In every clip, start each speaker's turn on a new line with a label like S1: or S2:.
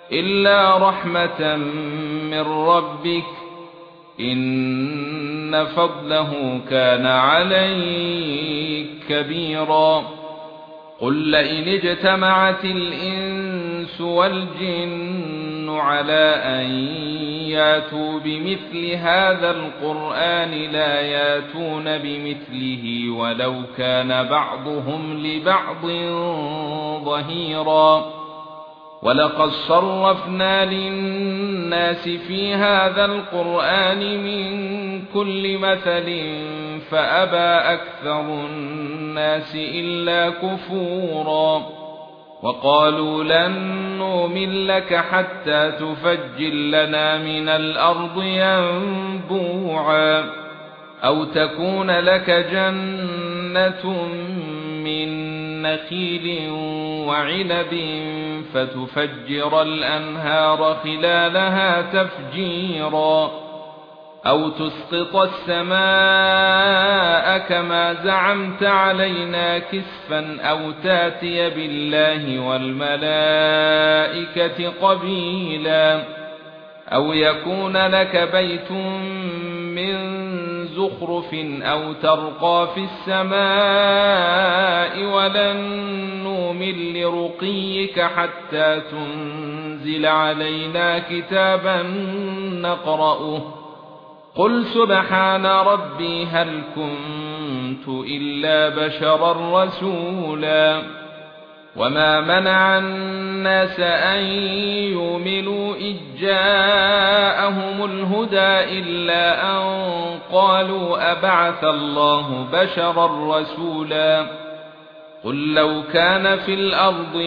S1: إلا رحمة من ربك إن فضله كان عليك كبيرا. قل لئن اجتمعت الإنس والجن على أن ياتوا بمثل هذا القرآن لا ياتون بمثله ولو كان بعضهم لبعض ظهيرا. ولقد صرفنا للناس في هذا القرآن من كل مثل فأبى أكثر الناس إلا كفورا. وقالوا لن نؤمن لك حتى تفجر لنا من الأرض ينبوعا أو تكون لك جنة من نخيل وعنب فتفجر الأنهار خلالها تفجيرا أو تسقط السماء كما زعمت علينا كسفا أو تاتي بالله والملائكة قبيلا أو يكون لك بيت من زخرف أو ترقى في السماء ولن نؤمن لرقيك حتى تنزل علينا كتابا نقرأه. قل سبحان ربي هل كنت إلا بشرا رسولا. وما منع الناس أن يؤمنوا إذ جاءهم الهدى إلا أن قالوا أبعث الله بشرا رسولا. قل لو كان في الأرض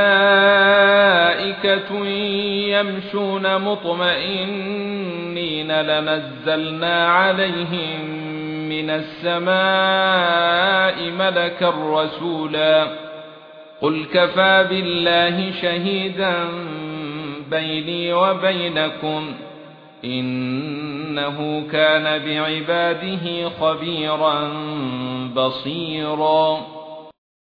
S1: ملائكة يمشون مطمئنين لنزلنا عليهم من السماء ملكا رسولا. قل كفى بالله شهيدا بيني وبينكم إنه كان بعباده خبيرا بصيرا.